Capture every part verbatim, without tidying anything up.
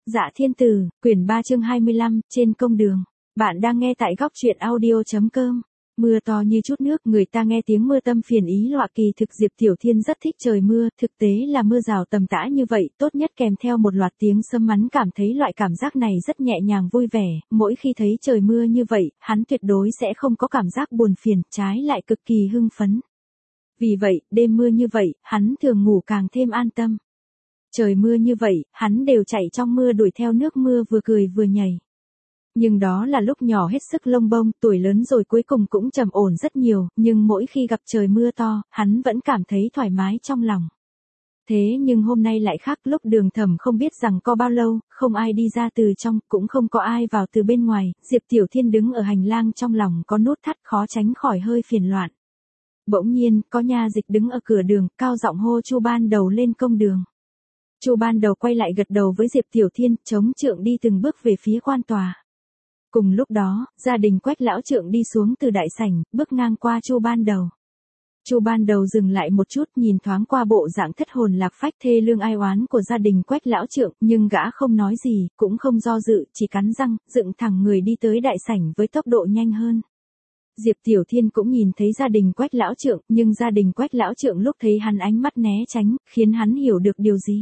Dạ Thiên Tử, quyển ba chương hai mươi lăm, trên công đường. Bạn đang nghe tại góc truyện audio chấm com. Mưa to như chút nước, người ta nghe tiếng mưa tâm phiền ý loạn, kỳ thực Diệp Tiểu Thiên rất thích trời mưa, thực tế là mưa rào tầm tã như vậy, tốt nhất kèm theo một loạt tiếng sấm, hắn cảm thấy loại cảm giác này rất nhẹ nhàng vui vẻ, mỗi khi thấy trời mưa như vậy, hắn tuyệt đối sẽ không có cảm giác buồn phiền, trái lại cực kỳ hưng phấn. Vì vậy, đêm mưa như vậy, hắn thường ngủ càng thêm an tâm. Trời mưa như vậy, hắn đều chạy trong mưa đuổi theo nước mưa vừa cười vừa nhảy. Nhưng đó là lúc nhỏ hết sức lông bông, tuổi lớn rồi cuối cùng cũng trầm ổn rất nhiều, nhưng mỗi khi gặp trời mưa to, hắn vẫn cảm thấy thoải mái trong lòng. Thế nhưng hôm nay lại khác, lúc Đường Thẩm không biết rằng có bao lâu, không ai đi ra từ trong, cũng không có ai vào từ bên ngoài, Diệp Tiểu Thiên đứng ở hành lang trong lòng có nút thắt, khó tránh khỏi hơi phiền loạn. Bỗng nhiên, có nha dịch đứng ở cửa đường, cao giọng hô Chu Ban Đầu lên công đường. Chu Ban Đầu quay lại gật đầu với Diệp Tiểu Thiên, chống trượng đi từng bước về phía quan tòa. Cùng lúc đó, gia đình Quách lão trượng đi xuống từ đại sảnh, bước ngang qua Chu Ban Đầu. Chu Ban Đầu dừng lại một chút, nhìn thoáng qua bộ dạng thất hồn lạc phách thê lương ai oán của gia đình Quách lão trượng, nhưng gã không nói gì, cũng không do dự, chỉ cắn răng, dựng thẳng người đi tới đại sảnh với tốc độ nhanh hơn. Diệp Tiểu Thiên cũng nhìn thấy gia đình Quách lão trượng, nhưng gia đình Quách lão trượng lúc thấy hắn ánh mắt né tránh, khiến hắn hiểu được điều gì.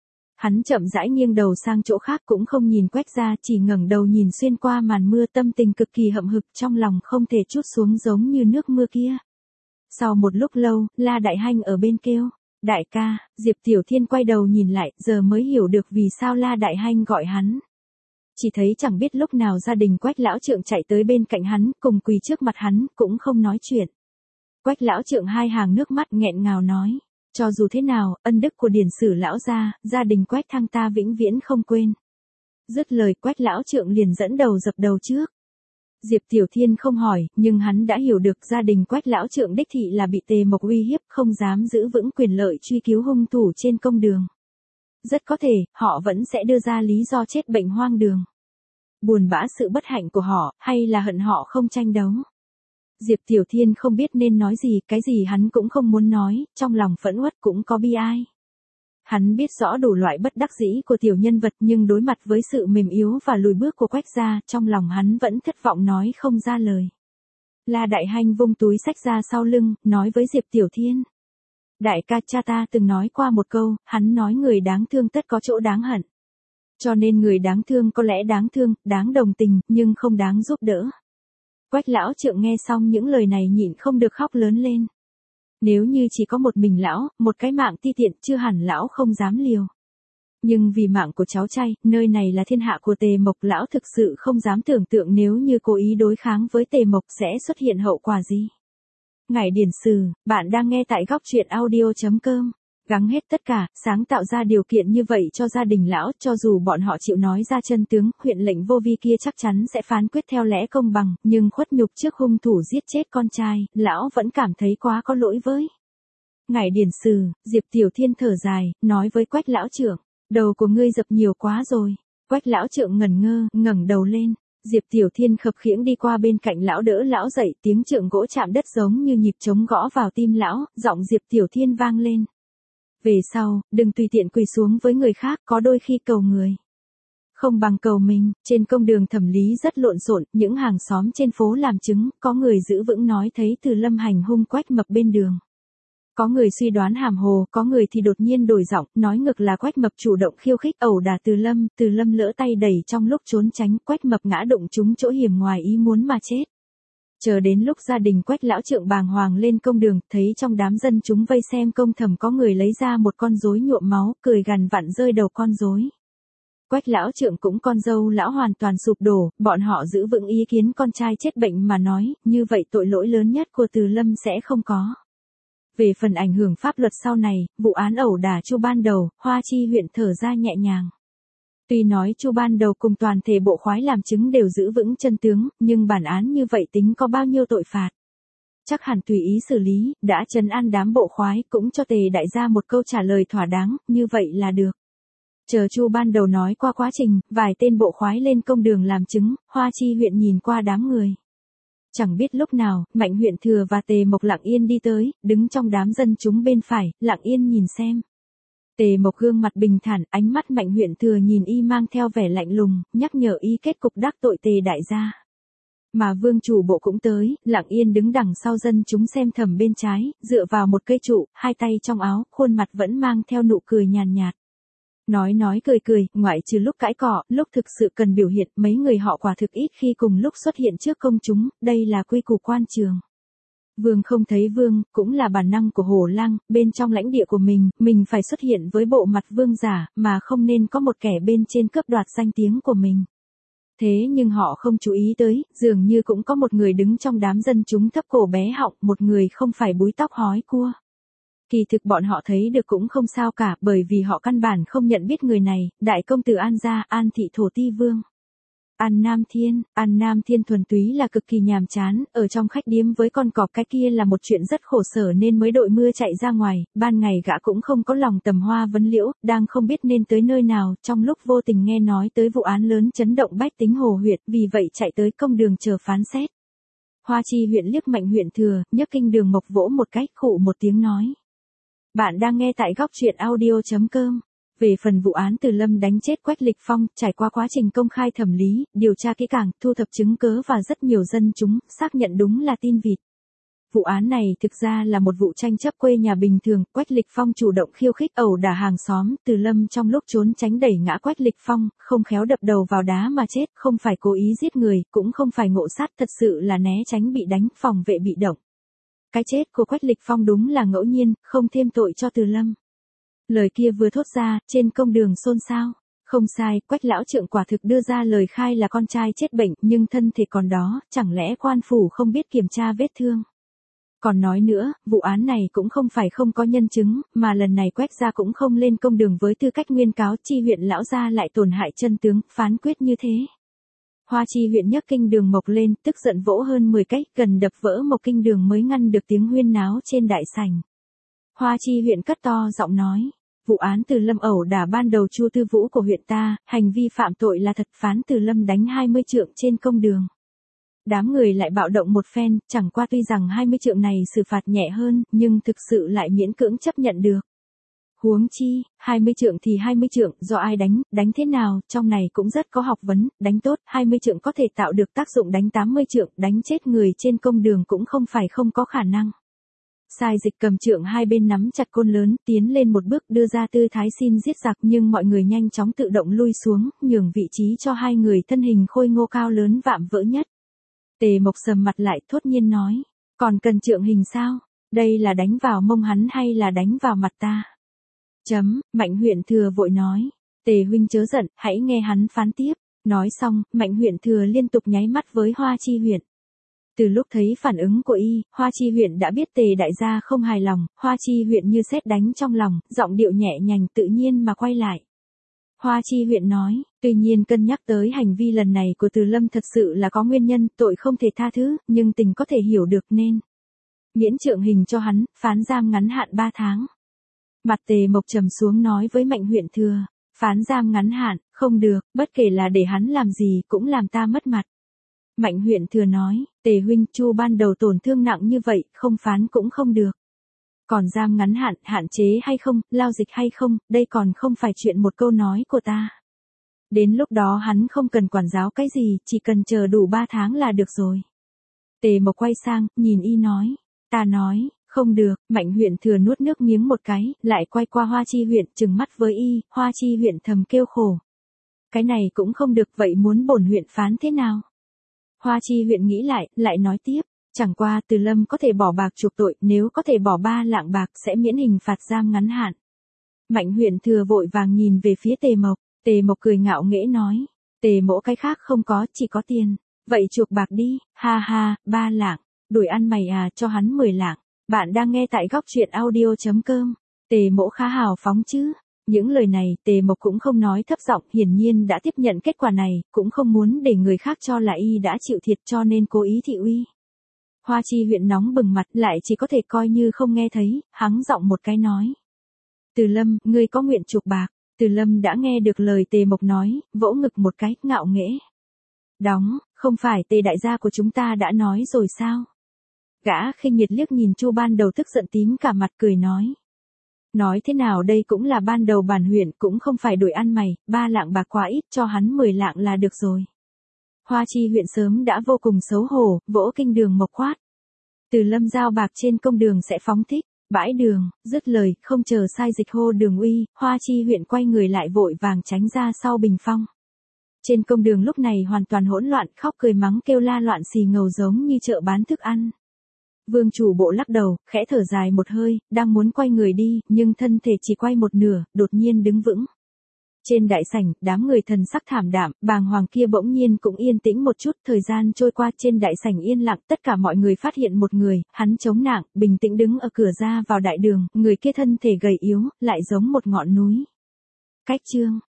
Hắn chậm rãi nghiêng đầu sang chỗ khác, cũng không nhìn Quách gia, chỉ ngẩng đầu nhìn xuyên qua màn mưa, tâm tình cực kỳ hậm hực, trong lòng không thể trút xuống giống như nước mưa kia. Sau một lúc lâu, La Đại Hanh ở bên kêu, đại ca. Diệp Tiểu Thiên quay đầu nhìn lại, giờ mới hiểu được vì sao La Đại Hanh gọi hắn. Chỉ thấy chẳng biết lúc nào gia đình Quách lão trượng chạy tới bên cạnh hắn, cùng quỳ trước mặt hắn, cũng không nói chuyện. Quách lão trượng hai hàng nước mắt nghẹn ngào nói, cho dù thế nào, ân đức của điển sử lão gia, gia đình Quách thăng ta vĩnh viễn không quên. Dứt lời, Quách lão trượng liền dẫn đầu dập đầu trước. Diệp Tiểu Thiên không hỏi, nhưng hắn đã hiểu được gia đình Quách lão trượng đích thị là bị Tề Mộc uy hiếp, không dám giữ vững quyền lợi truy cứu hung thủ trên công đường. Rất có thể, họ vẫn sẽ đưa ra lý do chết bệnh hoang đường. Buồn bã sự bất hạnh của họ, hay là hận họ không tranh đấu. Diệp Tiểu Thiên không biết nên nói gì, cái gì hắn cũng không muốn nói, trong lòng phẫn uất cũng có bi ai. Hắn biết rõ đủ loại bất đắc dĩ của tiểu nhân vật, nhưng đối mặt với sự mềm yếu và lùi bước của Quách gia, trong lòng hắn vẫn thất vọng nói không ra lời. La Đại Hanh vung túi xách ra sau lưng, nói với Diệp Tiểu Thiên. Đại ca, cha ta từng nói qua một câu, hắn nói người đáng thương tất có chỗ đáng hận. Cho nên người đáng thương có lẽ đáng thương, đáng đồng tình, nhưng không đáng giúp đỡ. Quách lão trượng nghe xong những lời này nhịn không được khóc lớn lên. Nếu như chỉ có một mình lão, một cái mạng ti tiện, chưa hẳn lão không dám liều. Nhưng vì mạng của cháu trai, nơi này là thiên hạ của Tề Mộc, lão thực sự không dám tưởng tượng nếu như cố ý đối kháng với Tề Mộc sẽ xuất hiện hậu quả gì. Ngải điển sử, bạn đang nghe tại góc truyện audio chấm com. Gắng hết tất cả, sáng tạo ra điều kiện như vậy cho gia đình lão, cho dù bọn họ chịu nói ra chân tướng, huyện lệnh vô vi kia chắc chắn sẽ phán quyết theo lẽ công bằng, nhưng khuất nhục trước hung thủ giết chết con trai, lão vẫn cảm thấy quá có lỗi với. Ngải điển sử, Diệp Tiểu Thiên thở dài, nói với Quách lão trượng, đầu của ngươi dập nhiều quá rồi. Quách lão trượng ngẩn ngơ, ngẩng đầu lên. Diệp Tiểu Thiên khập khiễng đi qua bên cạnh lão, đỡ lão dậy, tiếng trượng gỗ chạm đất giống như nhịp trống gõ vào tim lão, giọng Diệp Tiểu Thiên vang lên. Về sau, đừng tùy tiện quỳ xuống với người khác, có đôi khi cầu người không bằng cầu mình. Trên công đường Thẩm Lý rất lộn xộn, những hàng xóm trên phố làm chứng, có người giữ vững nói thấy Từ Lâm hành hung Quách Mập bên đường. Có người suy đoán hàm hồ, có người thì đột nhiên đổi giọng, nói ngược là Quách Mập chủ động khiêu khích ẩu đả Từ Lâm, Từ Lâm lỡ tay đẩy trong lúc trốn tránh, Quách Mập ngã đụng trúng chỗ hiểm ngoài ý muốn mà chết. Chờ đến lúc gia đình Quách lão trượng bàng hoàng lên công đường, thấy trong đám dân chúng vây xem công thầm có người lấy ra một con rối nhuộm máu, cười gằn vặn rơi đầu con rối. Quách lão trượng cũng con dâu lão hoàn toàn sụp đổ, bọn họ giữ vững ý kiến con trai chết bệnh mà nói, như vậy tội lỗi lớn nhất của Từ Lâm sẽ không có. Về phần ảnh hưởng pháp luật sau này, vụ án ẩu đả Chu Ban Đầu, Hoa Chi huyện thở ra nhẹ nhàng. Tuy nói Chu Ban Đầu cùng toàn thể bộ khoái làm chứng đều giữ vững chân tướng, nhưng bản án như vậy tính có bao nhiêu tội phạt. Chắc hẳn tùy ý xử lý, đã trấn an đám bộ khoái, cũng cho Tề đại gia một câu trả lời thỏa đáng, như vậy là được. Chờ Chu Ban Đầu nói qua quá trình, vài tên bộ khoái lên công đường làm chứng, Hoa Chi huyện nhìn qua đám người. Chẳng biết lúc nào, Mạnh huyện thừa và Tề Mộc lặng yên đi tới, đứng trong đám dân chúng bên phải, lặng yên nhìn xem. Tề Mộc gương mặt bình thản, ánh mắt Mạnh Huyện Thừa nhìn y mang theo vẻ lạnh lùng, nhắc nhở y kết cục đắc tội Tề đại gia. Mà vương chủ bộ cũng tới, lặng yên đứng đằng sau dân chúng xem thầm bên trái, dựa vào một cây trụ, hai tay trong áo, khuôn mặt vẫn mang theo nụ cười nhàn nhạt. Nói nói cười cười, ngoại trừ lúc cãi cọ, lúc thực sự cần biểu hiện, mấy người họ quả thực ít khi cùng lúc xuất hiện trước công chúng, đây là quy củ quan trường. Vương không thấy vương, cũng là bản năng của hổ lang, bên trong lãnh địa của mình, mình phải xuất hiện với bộ mặt vương giả, mà không nên có một kẻ bên trên cướp đoạt danh tiếng của mình. Thế nhưng họ không chú ý tới, dường như cũng có một người đứng trong đám dân chúng thấp cổ bé họng, một người không phải búi tóc hói cua. Kỳ thực bọn họ thấy được cũng không sao cả, bởi vì họ căn bản không nhận biết người này, đại công tử An gia, An thị thổ ti vương. An Nam Thiên, An Nam Thiên thuần túy là cực kỳ nhàm chán, ở trong khách điếm với con cọp cái kia là một chuyện rất khổ sở nên mới đội mưa chạy ra ngoài, ban ngày gã cũng không có lòng tầm hoa vấn liễu, đang không biết nên tới nơi nào, trong lúc vô tình nghe nói tới vụ án lớn chấn động bách tính Hồ huyện, vì vậy chạy tới công đường chờ phán xét. Hoa Chi huyện liếc Mạnh Huyện Thừa, nhấc kinh đường mộc vỗ một cái, khụ một tiếng nói. Bạn đang nghe tại góc truyện audio.com. Về phần vụ án Từ Lâm đánh chết Quách Lịch Phong, trải qua quá trình công khai thẩm lý, điều tra kỹ càng, thu thập chứng cớ và rất nhiều dân chúng, xác nhận đúng là tin vịt. Vụ án này thực ra là một vụ tranh chấp quê nhà bình thường, Quách Lịch Phong chủ động khiêu khích ẩu đả hàng xóm, Từ Lâm trong lúc trốn tránh đẩy ngã Quách Lịch Phong, không khéo đập đầu vào đá mà chết, không phải cố ý giết người, cũng không phải ngộ sát, thật sự là né tránh bị đánh, phòng vệ bị động. Cái chết của Quách Lịch Phong đúng là ngẫu nhiên, không thêm tội cho Từ Lâm. Lời kia vừa thốt ra, trên công đường xôn xao. Không sai, Quách lão trượng quả thực đưa ra lời khai là con trai chết bệnh, nhưng thân thể còn đó, chẳng lẽ quan phủ không biết kiểm tra vết thương. Còn nói nữa, vụ án này cũng không phải không có nhân chứng, mà lần này Quách gia cũng không lên công đường với tư cách nguyên cáo, chi huyện lão gia lại tổn hại chân tướng, phán quyết như thế. Hoa Chi huyện nhấc kinh đường mộc lên, tức giận vỗ hơn mười cách, gần đập vỡ một kinh đường mới ngăn được tiếng huyên náo trên đại sảnh. Hoa Chi huyện cất to giọng nói. Vụ án Từ Lâm ẩu đả ban đầu Chu Tư Vũ của huyện ta, hành vi phạm tội là thật, phán Từ Lâm đánh hai mươi trượng trên công đường. Đám người lại bạo động một phen, chẳng qua tuy rằng hai mươi trượng này xử phạt nhẹ hơn, nhưng thực sự lại miễn cưỡng chấp nhận được. Huống chi, hai mươi trượng thì hai mươi trượng, do ai đánh, đánh thế nào, trong này cũng rất có học vấn, đánh tốt, hai mươi trượng có thể tạo được tác dụng đánh tám mươi trượng, đánh chết người trên công đường cũng không phải không có khả năng. Sai Dịch cầm trượng hai bên nắm chặt côn lớn, tiến lên một bước đưa ra tư thái xin giết giặc, nhưng mọi người nhanh chóng tự động lui xuống, nhường vị trí cho hai người thân hình khôi ngô cao lớn vạm vỡ nhất. Tề Mộc sầm mặt lại, thốt nhiên nói, còn cần trượng hình sao? Đây là đánh vào mông hắn hay là đánh vào mặt ta? Chấm, Mạnh Huyện Thừa vội nói, Tề huynh chớ giận, hãy nghe hắn phán tiếp. Nói xong, Mạnh Huyện Thừa liên tục nháy mắt với Hoa Chi huyện. Từ lúc thấy phản ứng của y, Hoa Chi huyện đã biết Tề đại gia không hài lòng, Hoa Chi huyện như sét đánh trong lòng, giọng điệu nhẹ nhàng tự nhiên mà quay lại. Hoa Chi huyện nói, tuy nhiên cân nhắc tới hành vi lần này của Từ Lâm thật sự là có nguyên nhân, tội không thể tha thứ, nhưng tình có thể hiểu được nên miễn trượng hình cho hắn, phán giam ngắn hạn ba tháng. Mặt Tề Mộc trầm xuống nói với Mạnh Huyện Thừa, phán giam ngắn hạn, không được, bất kể là để hắn làm gì cũng làm ta mất mặt. Mạnh Huyện Thừa nói, Tề huynh, Chu ban đầu tổn thương nặng như vậy, không phán cũng không được. Còn giam ngắn hạn, hạn chế hay không, lao dịch hay không, đây còn không phải chuyện một câu nói của ta. Đến lúc đó hắn không cần quản giáo cái gì, chỉ cần chờ đủ ba tháng là được rồi. Tề Mộc quay sang, nhìn y nói, ta nói, không được, Mạnh Huyện Thừa nuốt nước miếng một cái, lại quay qua Hoa Chi huyện, trừng mắt với y, Hoa Chi huyện thầm kêu khổ. Cái này cũng không được, vậy muốn bổn huyện phán thế nào? Hoa Chi huyện nghĩ lại, lại nói tiếp, chẳng qua Từ Lâm có thể bỏ bạc chuộc tội, nếu có thể bỏ ba lạng bạc sẽ miễn hình phạt giam ngắn hạn. Mạnh Huyện Thừa vội vàng nhìn về phía Tề Mộc, Tề Mộc cười ngạo nghễ nói, Tề mỗ cái khác không có, chỉ có tiền, vậy chuộc bạc đi, ha ha, ba lạng, đuổi ăn mày à, cho hắn mười lạng. Bạn đang nghe tại góc truyện audio.com, Tề mỗ khá hào phóng chứ. Những lời này Tề Mộc cũng không nói thấp giọng, hiển nhiên đã tiếp nhận kết quả này, cũng không muốn để người khác cho là y đã chịu thiệt cho nên cố ý thị uy. Hoa Chi huyện nóng bừng mặt lại chỉ có thể coi như không nghe thấy, hắng giọng một cái nói. Từ Lâm, ngươi có nguyện chuộc bạc? Từ Lâm đã nghe được lời Tề Mộc nói, vỗ ngực một cái, ngạo nghễ. Đóng, không phải Tề đại gia của chúng ta đã nói rồi sao? Gã khinh miệt liếc nhìn Chu ban đầu tức giận tím cả mặt cười nói. Nói thế nào đây cũng là ban đầu bản huyện, cũng không phải đổi ăn mày, ba lạng bạc quá ít, cho hắn mười lạng là được rồi. Hoa Chi huyện sớm đã vô cùng xấu hổ, vỗ kinh đường mộc quát. Từ Lâm giao bạc trên công đường sẽ phóng thích, bãi đường, dứt lời, không chờ sai dịch hô đường uy, Hoa Chi huyện quay người lại vội vàng tránh ra sau bình phong. Trên công đường lúc này hoàn toàn hỗn loạn, khóc cười mắng kêu la loạn xì ngầu giống như chợ bán thức ăn. Vương chủ bộ lắc đầu, khẽ thở dài một hơi, đang muốn quay người đi, nhưng thân thể chỉ quay một nửa, đột nhiên đứng vững. Trên đại sảnh, đám người thần sắc thảm đạm, bàng hoàng kia bỗng nhiên cũng yên tĩnh một chút, thời gian trôi qua trên đại sảnh yên lặng, tất cả mọi người phát hiện một người, hắn chống nạng, bình tĩnh đứng ở cửa ra vào đại đường, người kia thân thể gầy yếu, lại giống một ngọn núi. Cách chương